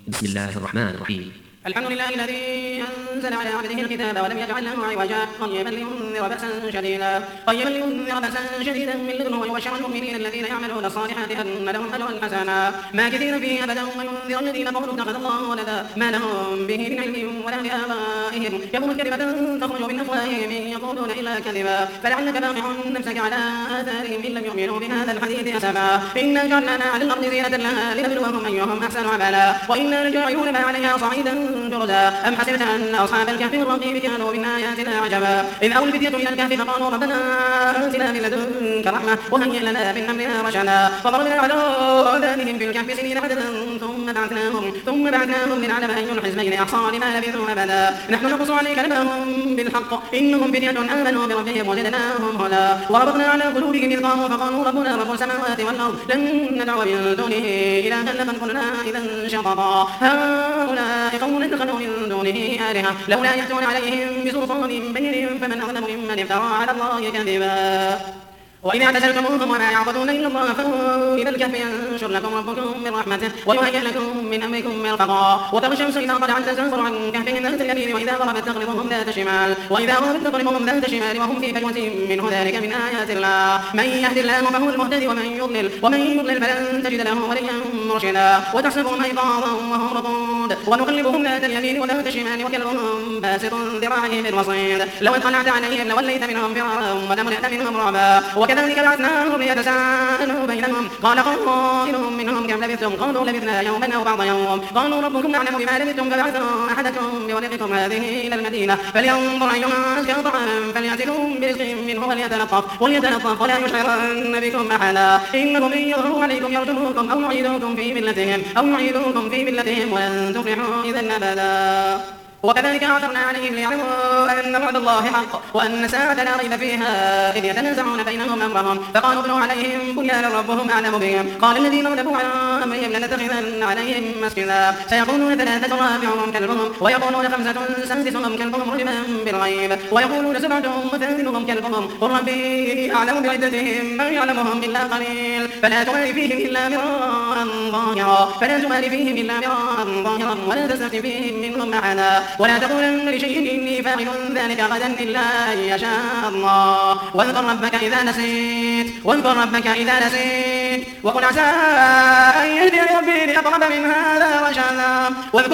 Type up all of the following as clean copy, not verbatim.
بسم الله الرحمن الرحيم. الحمد لله الذي أنزل على عبده الكتاب ولم يجعل له عوجا قيما لينذر بأسا شديدا من لدنه ويبشر المؤمنين الذين يعملون الصالحات أن لهم أجرا حسنا ماكثين فيه أبدا وينذر الذين قالوا اتخذ الله ولدا ما لهم به من علم ولا لآبائهم كبرت كلمة تخرج من أفواههم إن يقولون إلا كذبا فلعلك باقع نفسك على آثارهم إن لم يؤمنوا بهذا الحديث أسفا إنا جعلنا على الأرض زينة لها لنبلوهم أيهم أحسن عملا وإنا لجاعلون ما عليها صعيدا جرزا أم حسبت أن أصحاب الكهف والرقيم كانوا من آياتنا عجبا إذ أوى الفتية إلى الكهف فقالوا ربنا آتنا من لدنك رحمة وهيئ لنا من أمرنا رشدا فضربنا على آذانهم في الكهف سنين عددا ثم بعثناهم لنعلم أي الحزبين أحصى لما لبثوا أبدا نحن نقص عليك نبأهم بالحق إنهم فتية آمنوا بربهم وزدناهم هدى وربطنا على قلوبهم إذ قاموا فقالوا ربنا رب السماوات والأرض لن ندعو من دونه إلها لقد قلنا إذا شططا هؤلاء قوم اتخذوا من دونه آلهة لولا يأتون عليهم بسلطان بين فمن أظلم ممن افترى على الله كذبا وإذا اعتزلتموهم وما يعبدون إلا الله فهو إلى الكهف ينشر لكم ربكم من رحمته ويهيئ لكم من أمركم مرفقا وترى الشمس إذا طلعت تزور عن كهفهم ذات اليمين وإذا غربت تقرضهم ذات شمال وهم في فجوة منه ذلك من آيات الله من يهد الله فهو المهتدي ومن يضلل فلن تجد له وليا مرشدا وتحسبهم أيقاظا وهم رقود ونقلبهم ذات اليمين وذات الشمال وكلبهم باسط ذراعيه بالوصيد لو اطلعت عليهم لوليت منهم فرارا ولملأت منهم رعبا وكذلك بعثناهم ليتساءلوا بينهم قال قائل منهم كم لبثتم قالوا لبثنا يوما أو بعض يوم قالوا ربكم أعلم بما لبثتم فبعثوا أحدكم بورقكم هذه إلى المدينة فلينظر أيها أزكى طعاما فليأتكم برزق منه وليتلطف ولا يشعرن بكم أحدا إنهم إن يظهروا عليكم يرجموكم أو يعيدوكم في ملتهم ولن تفلحوا إذا أبدا وكذلك أعثرنا عليهم ليعلموا أن وعد الله حق وأن الساعة لا ريب فيها إذ يتنازعون بينهم أمرهم فقالوا ابنوا عليهم بنيانا ربهم أعلم بهم قال الذين غلبوا على أمرهم لنتخذن عليهم مسجدا سيقولون ثلاثة رابعهم كلبهم ويقولون خمسة سادسهم كلبهم رجما بالغيب ويقولون سبعة وثامنهم كلبهم قل ربي أعلم بعدتهم من يعلمهم إلا قليل فلا تمار فيهم إلا مراء ظاهرا ولا تستفت فيهم منهم أحدا ولا تقولن لشيء إني فاعل ذلك غدا إلا أن يشاء الله واذكر ربك إذا نسيت وقل عسى أن يهدي ربي لأقرب من هذا رشدا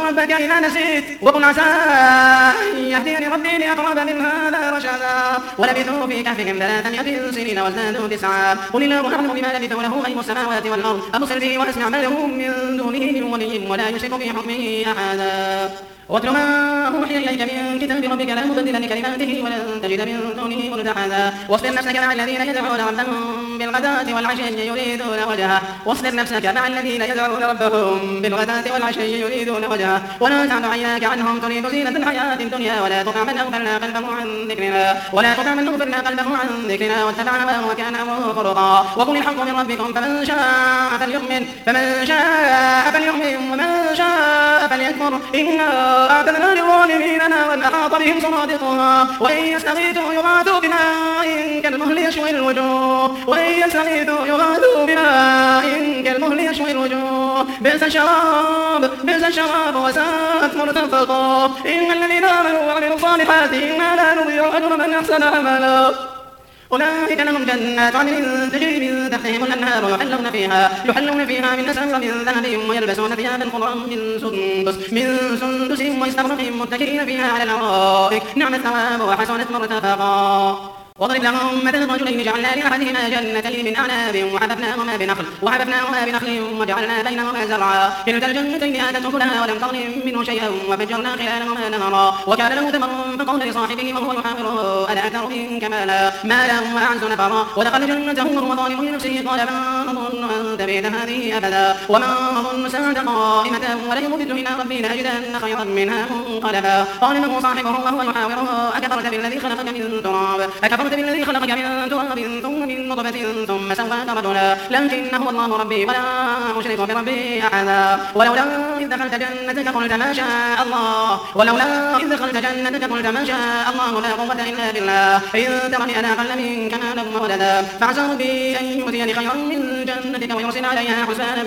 ولبثوا في كهفهم 300 سنين وازدادوا 9 قل الله أعلم بما لبثوا له غيب السماوات والأرض أبصر به وأسمع ما لهم من دونه من ولي ولا يشرك في حكمه أحدا واتل ما أوحي إليك من كتاب ربك لا مبدل لكلماته ولن تجد من دونه ملتحدا واصبر نفسك مع الذين يدعون ربهم بالغداة والعشي يريدون وجهه ولا تعد عيناك عنهم تريد زينة الحياة الدنيا ولا تطع من أغفلنا قلبه عن ذكرنا واتبع هواه وكان أمره فرطا وقل الحق من ربكم فمن شاء فليؤمن ومن شاء فليكفر إنا أعتدنا للظالمين نارا أحاط بهم سرادقها وإن يستغيثوا يغاثوا بماء كالمهل يشوي الوجوه بئس الشراب وساءت مرتفقا إن الذين آمنوا وعملوا الصالحات إنا لا نضيع أجر من أحسن عملا أولئك لهم جنات عدن تجري من تحتهم الأنهار يحلون فيها من أساور من ذهب ويلبسون ثيابا خضرا من سندس واستبرق متكئين فيها على الأرائك نعم الثواب وحسنت مرتفقا واضرب لهم مثل رجلين جعلنا لأحدهما جنتين من أعناب وحففناهما بنخل وجعلنا بينهما زرعا كلتا الجنتين آتت أكلها ولم تظلم منه شيئا وفجرنا خلالهما نهرا وكان له ثمر فقال لصاحبه وهو يحاوره أنا أكثر منك مالا وأعز نفرا ودخل جنته وهو ظالم لنفسه قال ما أظن أن تبيد هذه أبدا وما أظن الساعة قائمة ولئن رددت إلى ربي لأجدن خيرا منها منقلبا قال له صاحبه وهو يحاوره أكفرت بالذي خلقك من تراب وكفرت بالذي خلقك من تراب ثم من نطفة ثم سواك رجلا لكن هو الله ربي ولا أشرك بربي أحدا ولولا إذ دخلت جنتك قلت ما شاء الله لا قوة إلا بالله إن ترني أنا أقل منك مالا وولدا فعسى ربي أن يؤتيني خيرا من جنتك ويرسل عليها حسبانا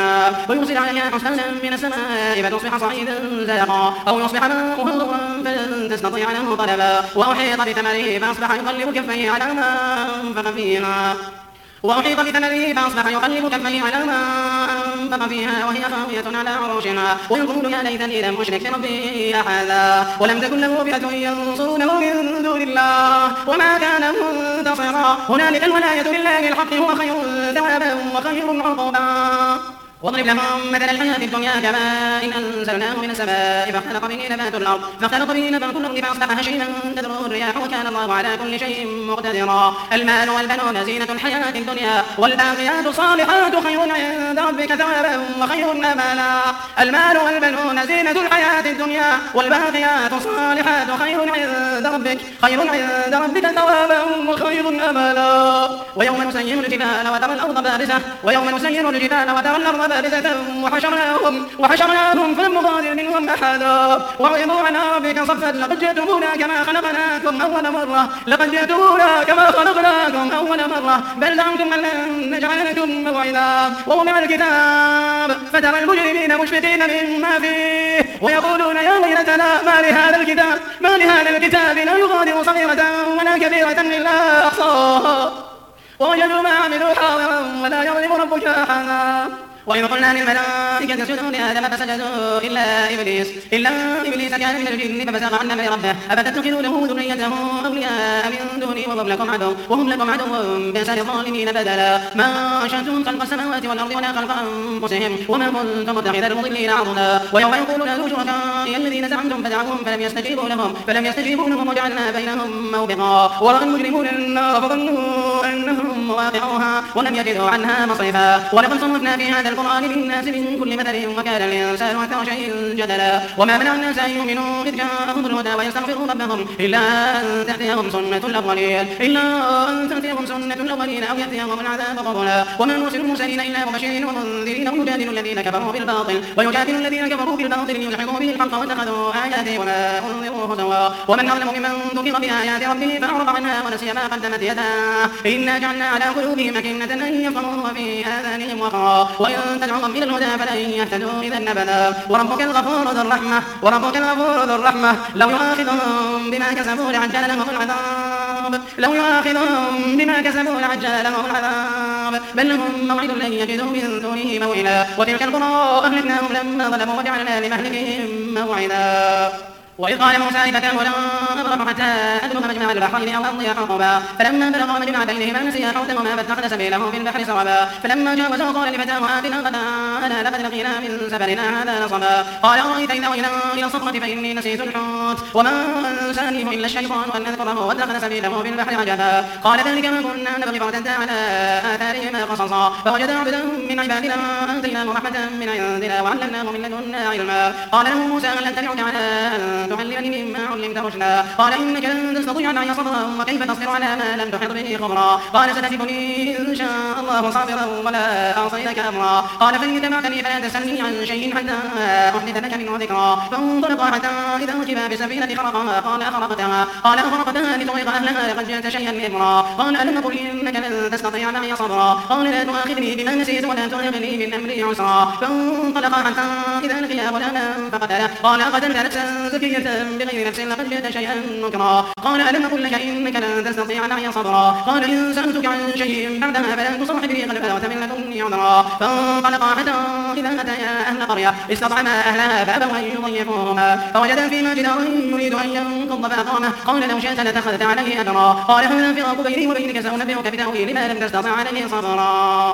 من السماء فتصبح صعيدا زلقا أو يصبح ماؤها غورا فلن تستطيع له طلبا وأحيط بثمره فأصبح يقلب كفيه على ما أنفق فيها وهي خاوية على عروشها ويقول يا ليتني لم أشرك بربي أحدا ولم تكن له فئة ينصرونه من دون الله وما كان منتصرا هنالك الولاية لله الحق هو خير ثوابا وخير عقبا واضرب لهم مثل الحياة الدنيا كماء أنزلناه من السماء فاختلط به نبات الأرض فأصبح هشيما تذروه الرياح وكان الله على كل شيء مقتدرا المال والبنون زينة الحياة الدنيا والباقيات الصالحات خير عند ربك ثوابا وخير أملا المال والبنون زينة الحياة الدنيا والباقيات الصالحات خير عند ربك ثوابا وخير أملا ويوم نسير الجبال وترى الأرض بارزة وحشرناهم فلم نغادر منهم أحدا وعرضوا على ربك صفا لقد جئتمونا كما خلقناكم أول مرة بل زعمتم أن لن نجعل لكم موعدا ووضع الكتاب فترى المجرمين مشفقين مما فيه ويقولون يا ويلتنا ما لهذا الكتاب لا يغادر صغيرة ولا كبيرة إلا أحصاها ووجدوا ما عملوا حاضرا ولا يظلم ربك أحدا وإذ قلنا للملائكة اسجدوا لآدم فسجدوا إلا إبليس كان من الجن ففسق عن أمر ربه أفتتخذونه ذريته أولياء من دوني وهم لكم عدو بئس للظالمين بدلا ما أنشأتم خلق السماوات والأرض ولا خلق أنفسهم وما كنتم متخذ المضلين عضدا ويوم يقول لا شركائي الذين زعمتم فدعوهم فلم يستجيبوا لهم وجعلنا بينهم موبقا ورأى المجرمون النار فظنوا أنهم مواقعوها ولم يجدوا عنها مصرفا ولقد صرفنا في هذا القرآن للناس من كل مثل وكان الإنسان أكثر شيء جدلا وما منع الناس أن يؤمنوا إذ جاءهم الهدى ويستغفروا ربهم إلا أن تأتيهم سنة الأولين أو يأتيهم العذاب قبلا وما نرسل المرسلين إلا مبشرين ومنذرين ويجادل الذين كفروا بالباطل ليدحضوا به الحق واتخذوا آياتي وما أنذروا هزوا ومن أظلم ممن ذكر بآيات ربه فأعرض عنها ونسي ما قدمت يداه إنا جعلنا على قلوبهم أكنة أن يفقهوا وفي آذانهم وقرا وإن تدعوهم إلى الهدى فلن يهتدوا إذا أبدا وربك الغفور ذو الرحمة لو يؤاخذهم بما كسبوا لعجل لهم العذاب بل لهم موعد لن يجدوا من دونه موئلا وتلك القرى أهلكناهم لما ظلموا وجعلنا لمهلكهم موعدا وإذ قال موسى لفتاه لا أبرح حتى أبلغ مجمع البحرين أو أمضي حقبا فلما بلغ مجمع بينهما نسيا حوتهما فاتخذ سبيله في البحر سربا فلما جاوزه قال لفتاه آتنا غداءنا لقد لقينا من سفرنا هذا نصبا قال أرأيت إذا أوينا إلى الصخرة فإني نسيت الحوت وما أنسانيه إلا الشيطان أن أذكره واتخذ سبيله في البحر عجبا قال ذلك ما كنا نبغي فارتدا على آثارهما قصصا فوجدا عبدا من عبادنا آتيناه رحمة من عندنا وعلمناه من لدنا علما قال له موسى هل أتبعك على تعلمني مما علمت رشدا قال إنك لن تستطيع معي صبرا وكيف تصبر على ما لم تحط به خبرا قال ستجدني إن شاء الله صابرا ولا أعصي لك أمرا قال فإن اتبعتني فلا تسألني عن شيء حتى أحدث لك منه ذكرا فانطلقا حتى إذا ركبا بسفينة خرقها قال أخرقتها لتغرق أهلها لقد جئت شيئا إمرا قال ألم أقل إنك لن تستطيع معي صبرا قال لا تؤاخذني بما نسيت ولا ترهقني من أمري عسرا فانطلقا حتى إذا لقيا غلاما فقتله قال أقتلت نفسا زكية بغير نفس لقد جئت شيئا نكرا قال ألم أقل لك إنك لن تستطيع معي صبرا قال إن سألتك عن شيء بعدها فلن تصاحبني قد بلغت من لدني عذرا فانطلقا حتى إذا أتيا أهل قرية استطعما أهلها فأبوا أن يضيفوهما فوجدا فيما جدارا يريد أن ينقض فأقامه قال لو شئت لاتخذت عليه أجرا قال هذا فراق بيني وبينك سأنبئك بتأويل ما لم تستطع عليه صبرا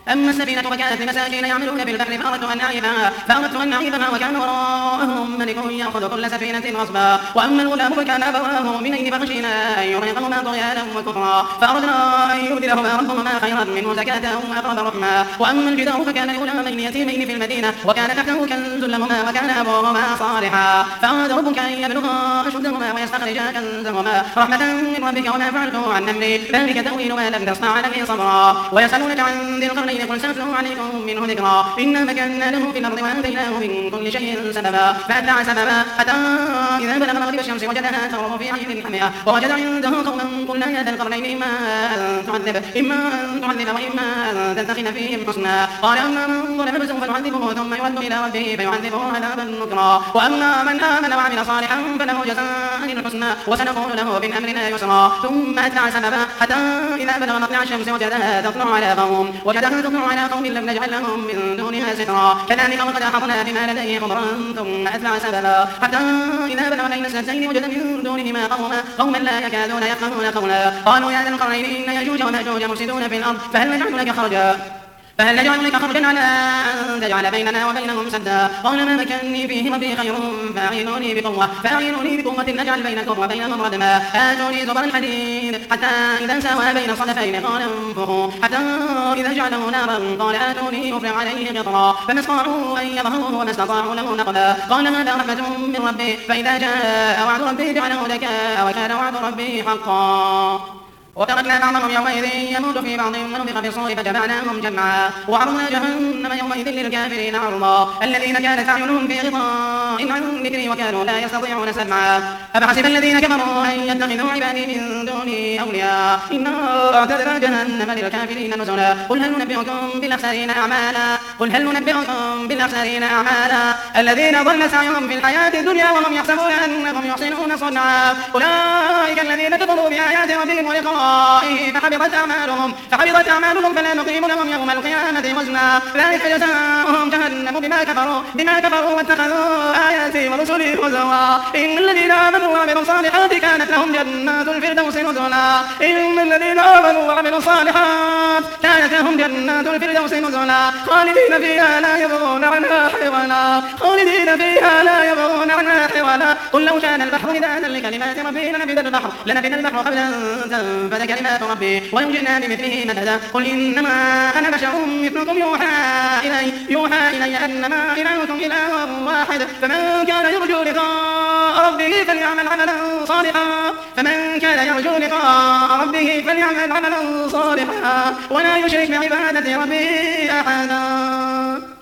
أما السفينة فكانت لمساكين يعملون في البحر فأردت أن أعيبها وكان وراءهم ملك يأخذ كل سفينة غصبا. وأما الغلام فكان أبواه مؤمنين فخشينا أن يرهقهما طغيانا وكفرا فأردنا أن يبدلهما ربهما خيرا منه زكاة وأقرب رحما. وأما الجدار فكان لغلامين يتيمين في المدينة وكان تحته كنز لهما وكان أبوهما صالحا فأراد ربك أن يبلغا أشدهما ويستخرجا كنزهما رحمة من ربك وما فعلته عن أمري ذلك تأويل ما لم تسطع عليه صبرا. ويسألونك عن ذي القرنين قل سأتلو عليكم منه ذكرا إنا مكنا له في الأرض وآتيناه من كل شيء سببا فأتبع سببا حتى إذا بلغ مغرب الشمس وجدها تغرب في عين حمئة ووجد عنده قوما قلنا يا ذا القرنين إما أن تعذب وإما أن تتخذ فيهم حسنا قال أما من ظلم فسوف نعذبه ثم يرد إلى ربه فيعذبه عذابا نكرا وأما من آمن وعمل صالحا فله جزاء الحسنى وسنقول له من أمرنا يسرا ثم أتبع سببا حتى إذا بلغ مطلع الشمس وجدها تطلع على قوم لم نجعل لهم من دونها سترا كذلك وقد أحطنا بما لديه خبرا ثم أتبع سببا حتى إذا بلغ بين السدين وجد من دونهما قوما لا يكادون يفقهون قولا قالوا يا ذا القرنين إن يأجوج ومأجوج مفسدون في الأرض فهل نجعل لك خرجا على أن تجعل بيننا وبينهم سدا قال ما مكني فيه ربي خير فأعينوني بقوة نجعل بينكم وبينهم ردما آتوني زبر الحديد حتى إذا ساوى بين الصدفين قال انفخوا حتى إذا جعله نارا قال آتوني أفرغ عليه قطرا فما استطاعوا أن يظهروه وما استطاعوا له نقبا قال هذا رحمة من ربي فإذا جاء وعد ربي جعله دكاء وكان وعد ربي حقا. وتركنا بعضهم يومئذ يموت في بعض ونفخ في الصور فجمعناهم جمعا وعرضنا جهنم يومئذ للكافرين عرضا الذين كانت أعينهم في غطاء عن ذكري وكانوا لا يستطيعون سمعا أفحسب الذين كفروا أن يتخذوا عبادي من دوني أولياء إنا أعتدنا جهنم للكافرين نزلا قل هل ننبئكم بالأخسرين أعمالا الذين ضل سعيهم في الحياة الدنيا وهم يحسبون أنهم يحسنون صنعا أولئك الذين كفروا بآيات ربهم ولقائه فحبطت أعمالهم فلا نقيم لهم يوم القيامة وزنا ذلك جزاؤهم جهنم بما كفروا واتخذوا آياتي ورسلي هزوا إن الذين آمنوا وعملوا الصالحات كانت لهم جنات الفردوس نزلا خالدين فيها لا يبغون عنها حولا قل لو كان البحر مدادا لكلمات ربي لنفد البحر قبل أن تنفد كلمات ربي ولو جئنا بمثله مددا قل إنما أنا بشر مثلكم يوحى إلي أنما إلهكم إله واحد فمن كان يرجو لقاء ربه فليعمل عملا صالحا ولا يشرك بعبادة ربه أحدا.